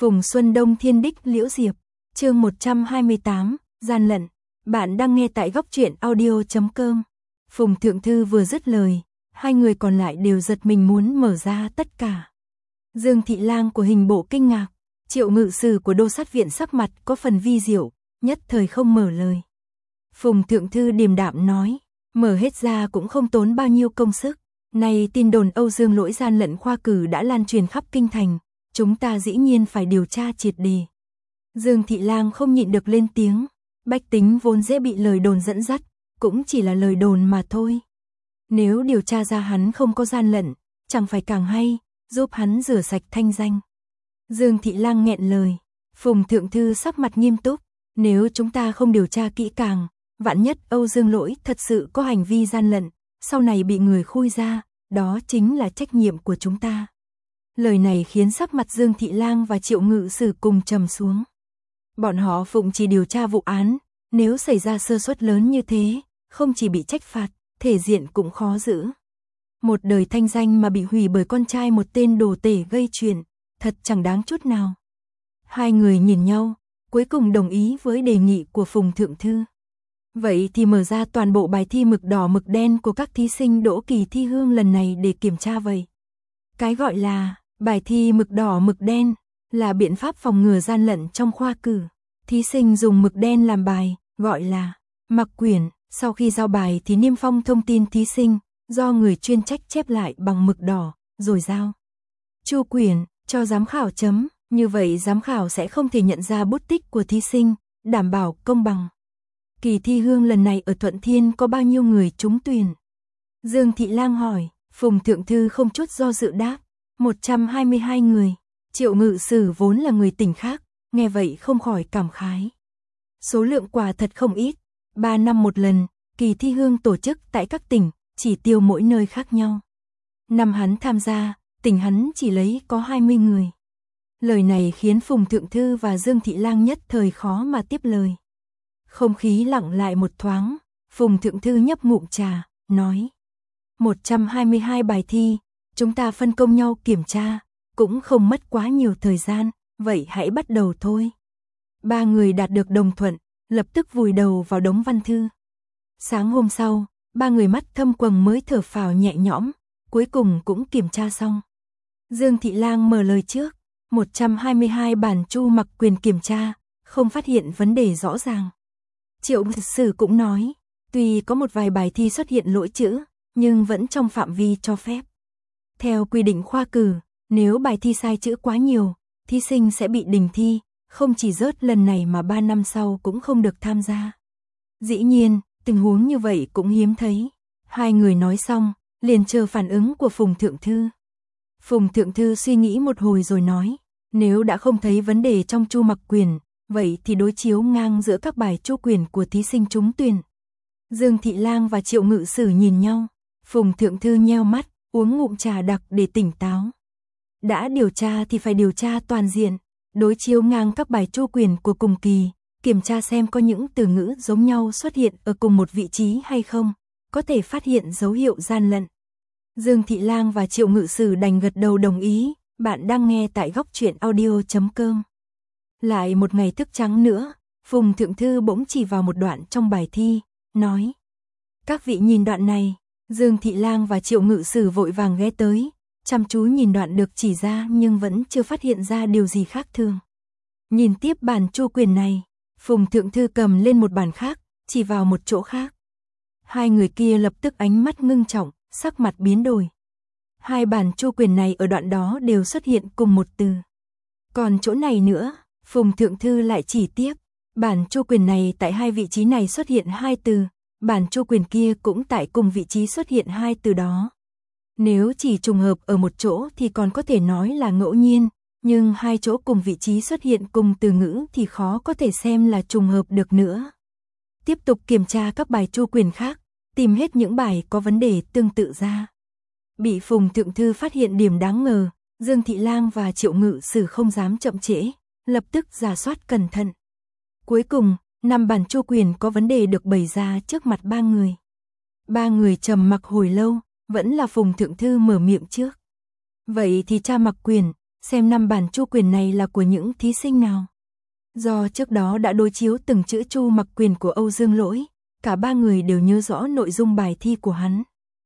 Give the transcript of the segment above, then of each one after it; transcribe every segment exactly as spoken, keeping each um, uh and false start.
Phùng Xuân Đông Thiên Đích Liễu Diệp, chương một trăm hai mươi tám, gian lận. Bạn đang nghe tại góc truyện audio chấm com. Phùng Thượng Thư vừa dứt lời, hai người còn lại đều giật mình muốn mở ra tất cả. Dương Thị Lang của hình bộ kinh ngạc, Triệu ngự sử của đô sát viện sắc mặt có phần vi diệu, nhất thời không mở lời. Phùng Thượng Thư điềm đạm nói, mở hết ra cũng không tốn bao nhiêu công sức. Này tin đồn Âu Dương Lỗi gian lận khoa cử đã lan truyền khắp kinh thành, chúng ta dĩ nhiên phải điều tra triệt để. Dương Thị Lang không nhịn được lên tiếng, bách tính vốn dễ bị lời đồn dẫn dắt, cũng chỉ là lời đồn mà thôi. Nếu điều tra ra hắn không có gian lận, chẳng phải càng hay, giúp hắn rửa sạch thanh danh. Dương Thị Lang nghẹn lời, Phùng Thượng Thư sắc mặt nghiêm túc, nếu chúng ta không điều tra kỹ càng, vạn nhất Âu Dương Lỗi thật sự có hành vi gian lận, sau này bị người khui ra, đó chính là trách nhiệm của chúng ta. Lời này khiến sắc mặt Dương Thị Lang và Triệu ngự sử cùng trầm xuống. Bọn họ phụng chỉ điều tra vụ án, nếu xảy ra sơ suất lớn như thế, không chỉ bị trách phạt, thể diện cũng khó giữ. Một đời thanh danh mà bị hủy bởi con trai một tên đồ tể gây chuyện, thật chẳng đáng chút nào. Hai người nhìn nhau, cuối cùng đồng ý với đề nghị của Phùng Thượng Thư. Vậy thì mở ra toàn bộ bài thi mực đỏ mực đen của các thí sinh đỗ kỳ thi hương lần này để kiểm tra vậy. Cái gọi là bài thi mực đỏ mực đen là biện pháp phòng ngừa gian lận trong khoa cử. Thí sinh dùng mực đen làm bài, gọi là mặc quyển, sau khi giao bài thì niêm phong thông tin thí sinh, do người chuyên trách chép lại bằng mực đỏ, rồi giao chu quyển cho giám khảo chấm, như vậy giám khảo sẽ không thể nhận ra bút tích của thí sinh, đảm bảo công bằng. Kỳ thi hương lần này ở Thuận Thiên có bao nhiêu người trúng tuyển? Dương Thị Lang hỏi, Phùng Thượng Thư không chút do dự đáp, một trăm hai mươi hai người. Triệu ngự sử vốn là người tỉnh khác, nghe vậy không khỏi cảm khái. Số lượng quả thật không ít, ba năm một lần, kỳ thi hương tổ chức tại các tỉnh, chỉ tiêu mỗi nơi khác nhau. Năm hắn tham gia, tỉnh hắn chỉ lấy có hai mươi người. Lời này khiến Phùng Thượng Thư và Dương Thị Lang nhất thời khó mà tiếp lời. Không khí lặng lại một thoáng, Phùng Thượng Thư nhấp ngụm trà, nói. một trăm hai mươi hai bài thi, chúng ta phân công nhau kiểm tra, cũng không mất quá nhiều thời gian, vậy hãy bắt đầu thôi. Ba người đạt được đồng thuận, lập tức vùi đầu vào đống văn thư. Sáng hôm sau, ba người mắt thâm quầng mới thở phào nhẹ nhõm, cuối cùng cũng kiểm tra xong. Dương Thị Lang mở lời trước, một trăm hai mươi hai bản chu mặc quyền kiểm tra, không phát hiện vấn đề rõ ràng. Triệu ngự sử cũng nói, tuy có một vài bài thi xuất hiện lỗi chữ, nhưng vẫn trong phạm vi cho phép. Theo quy định khoa cử, nếu bài thi sai chữ quá nhiều, thí sinh sẽ bị đình thi, không chỉ rớt lần này mà ba năm sau cũng không được tham gia. Dĩ nhiên, tình huống như vậy cũng hiếm thấy. Hai người nói xong, liền chờ phản ứng của Phùng Thượng Thư. Phùng Thượng Thư suy nghĩ một hồi rồi nói, nếu đã không thấy vấn đề trong chu mặc quyền, vậy thì đối chiếu ngang giữa các bài chu quyền của thí sinh trúng tuyển. Dương Thị Lang và Triệu ngự sử nhìn nhau, Phùng Thượng Thư nheo mắt, uống ngụm trà đặc để tỉnh táo. Đã điều tra thì phải điều tra toàn diện, đối chiếu ngang các bài chu quyền của cùng kỳ, kiểm tra xem có những từ ngữ giống nhau xuất hiện ở cùng một vị trí hay không, có thể phát hiện dấu hiệu gian lận. Dương Thị Lang và Triệu ngự sử đành gật đầu đồng ý, bạn đang nghe tại góc truyện audio chấm com. Lại một ngày thức trắng nữa, Phùng Thượng Thư bỗng chỉ vào một đoạn trong bài thi, nói. Các vị nhìn đoạn này, Dương Thị Lang và Triệu ngự sử vội vàng ghé tới, chăm chú nhìn đoạn được chỉ ra nhưng vẫn chưa phát hiện ra điều gì khác thường. Nhìn tiếp bản chu quyền này, Phùng Thượng Thư cầm lên một bản khác, chỉ vào một chỗ khác. Hai người kia lập tức ánh mắt ngưng trọng, sắc mặt biến đổi. Hai bản chu quyền này ở đoạn đó đều xuất hiện cùng một từ. Còn chỗ này nữa, Phùng Thượng Thư lại chỉ tiếp, bản chu quyền này tại hai vị trí này xuất hiện hai từ, bản chu quyền kia cũng tại cùng vị trí xuất hiện hai từ đó. Nếu chỉ trùng hợp ở một chỗ thì còn có thể nói là ngẫu nhiên, nhưng hai chỗ cùng vị trí xuất hiện cùng từ ngữ thì khó có thể xem là trùng hợp được nữa. Tiếp tục kiểm tra các bài chu quyền khác, tìm hết những bài có vấn đề tương tự ra. Bị Phùng Thượng Thư phát hiện điểm đáng ngờ, Dương Thị Lang và Triệu ngự sử không dám chậm trễ, lập tức rà soát cẩn thận. Cuối cùng, năm bản chu quyền có vấn đề được bày ra trước mặt ba người. Ba người trầm mặc hồi lâu, vẫn là Phùng Thượng Thư mở miệng trước. Vậy thì tra mặc quyền, xem năm bản chu quyền này là của những thí sinh nào. Do trước đó đã đối chiếu từng chữ chu mặc quyền của Âu Dương Lỗi, cả ba người đều nhớ rõ nội dung bài thi của hắn.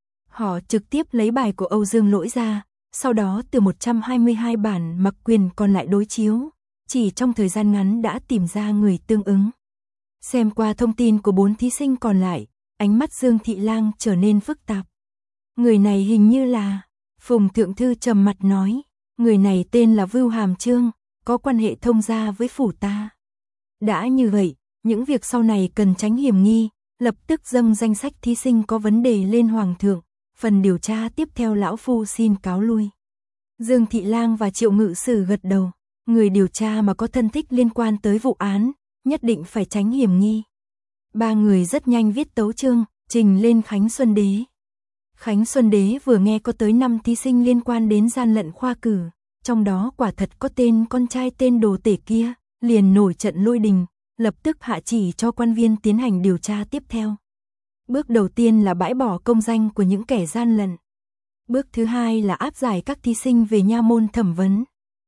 Họ trực tiếp lấy bài của Âu Dương Lỗi ra, sau đó từ một trăm hai mươi hai bản mặc quyền còn lại đối chiếu, chỉ trong thời gian ngắn đã tìm ra người tương ứng. Xem qua thông tin của bốn thí sinh còn lại, ánh mắt Dương Thị Lang trở nên phức tạp. Người này hình như là, Phùng Thượng Thư trầm mặt nói, người này tên là Vưu Hàm Trương, có quan hệ thông gia với phủ ta. Đã như vậy, những việc sau này cần tránh hiểm nghi, lập tức dâng danh sách thí sinh có vấn đề lên Hoàng thượng, phần điều tra tiếp theo lão phu xin cáo lui. Dương Thị Lang và Triệu Ngự Sử gật đầu, người điều tra mà có thân thích liên quan tới vụ án, nhất định phải tránh hiểm nghi. Ba người rất nhanh viết tấu chương, trình lên Khánh Xuân Đế. Khánh Xuân Đế vừa nghe có tới năm thí sinh liên quan đến gian lận khoa cử, trong đó quả thật có tên con trai tên Đồ Tể kia, liền nổi trận lôi đình, lập tức hạ chỉ cho quan viên tiến hành điều tra tiếp theo. Bước đầu tiên là bãi bỏ công danh của những kẻ gian lận. Bước thứ hai là áp giải các thí sinh về nha môn thẩm vấn.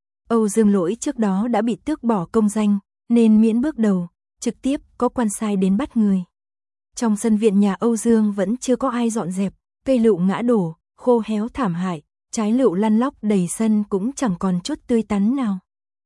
Âu Dương Lỗi trước đó đã bị tước bỏ công danh, nên miễn bước đầu, trực tiếp có quan sai đến bắt người. Trong sân viện nhà Âu Dương vẫn chưa có ai dọn dẹp, cây lựu ngã đổ, khô héo thảm hại, trái lựu lăn lóc đầy sân cũng chẳng còn chút tươi tắn nào.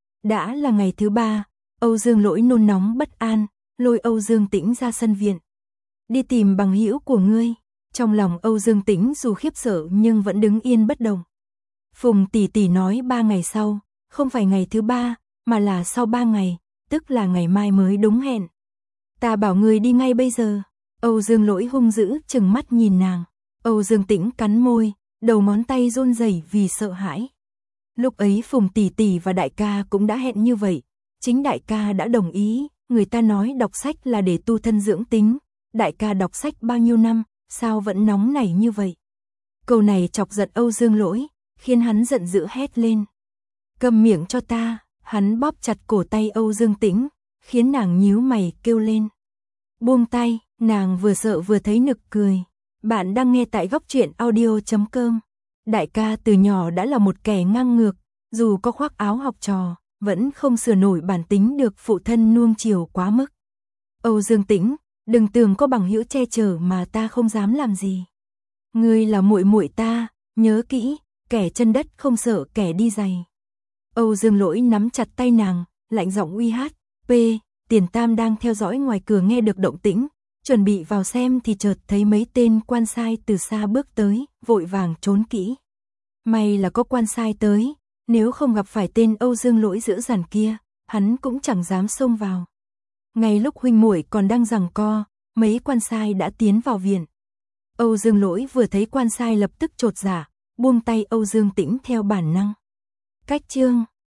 Đã là ngày thứ ba, Âu Dương Lỗi nôn nóng bất an, lôi Âu Dương Tĩnh ra sân viện. Đi tìm bằng hữu của ngươi. Trong lòng Âu Dương Tĩnh dù khiếp sợ nhưng vẫn đứng yên bất động. Phùng tỷ tỷ nói ba ngày sau, không phải ngày thứ ba, mà là sau ba ngày, tức là ngày mai mới đúng hẹn. Ta bảo người đi ngay bây giờ. Âu Dương Lỗi hung dữ trừng mắt nhìn nàng. Âu Dương Tĩnh cắn môi, đầu ngón tay run rẩy vì sợ hãi. Lúc ấy Phùng tỷ tỷ và đại ca cũng đã hẹn như vậy. Chính đại ca đã đồng ý, người ta nói đọc sách là để tu thân dưỡng tính. Đại ca đọc sách bao nhiêu năm, sao vẫn nóng nảy như vậy? Câu này chọc giận Âu Dương Lỗi, khiến hắn giận dữ hét lên. Cầm miệng cho ta, hắn bóp chặt cổ tay Âu Dương Tĩnh, khiến nàng nhíu mày kêu lên. Buông tay, nàng vừa sợ vừa thấy nực cười. Bạn đang nghe tại góc truyện audio chấm com. Đại ca từ nhỏ đã là một kẻ ngang ngược, dù có khoác áo học trò, vẫn không sửa nổi bản tính được phụ thân nuông chiều quá mức. Âu Dương Tĩnh, đừng tưởng có bằng hữu che chở mà ta không dám làm gì. Ngươi là muội muội ta, nhớ kỹ, kẻ chân đất không sợ kẻ đi giày. Âu Dương Lỗi nắm chặt tay nàng, lạnh giọng uy hát. P, Tiền Tam đang theo dõi ngoài cửa nghe được động tĩnh, chuẩn bị vào xem thì chợt thấy mấy tên quan sai từ xa bước tới, vội vàng trốn kỹ. May là có quan sai tới, nếu không gặp phải tên Âu Dương Lỗi dữ dằn kia, hắn cũng chẳng dám xông vào. Ngay lúc huynh muội còn đang giằng co, mấy quan sai đã tiến vào viện. Âu Dương Lỗi vừa thấy quan sai lập tức chột dạ, buông tay Âu Dương Tĩnh theo bản năng. Cách chương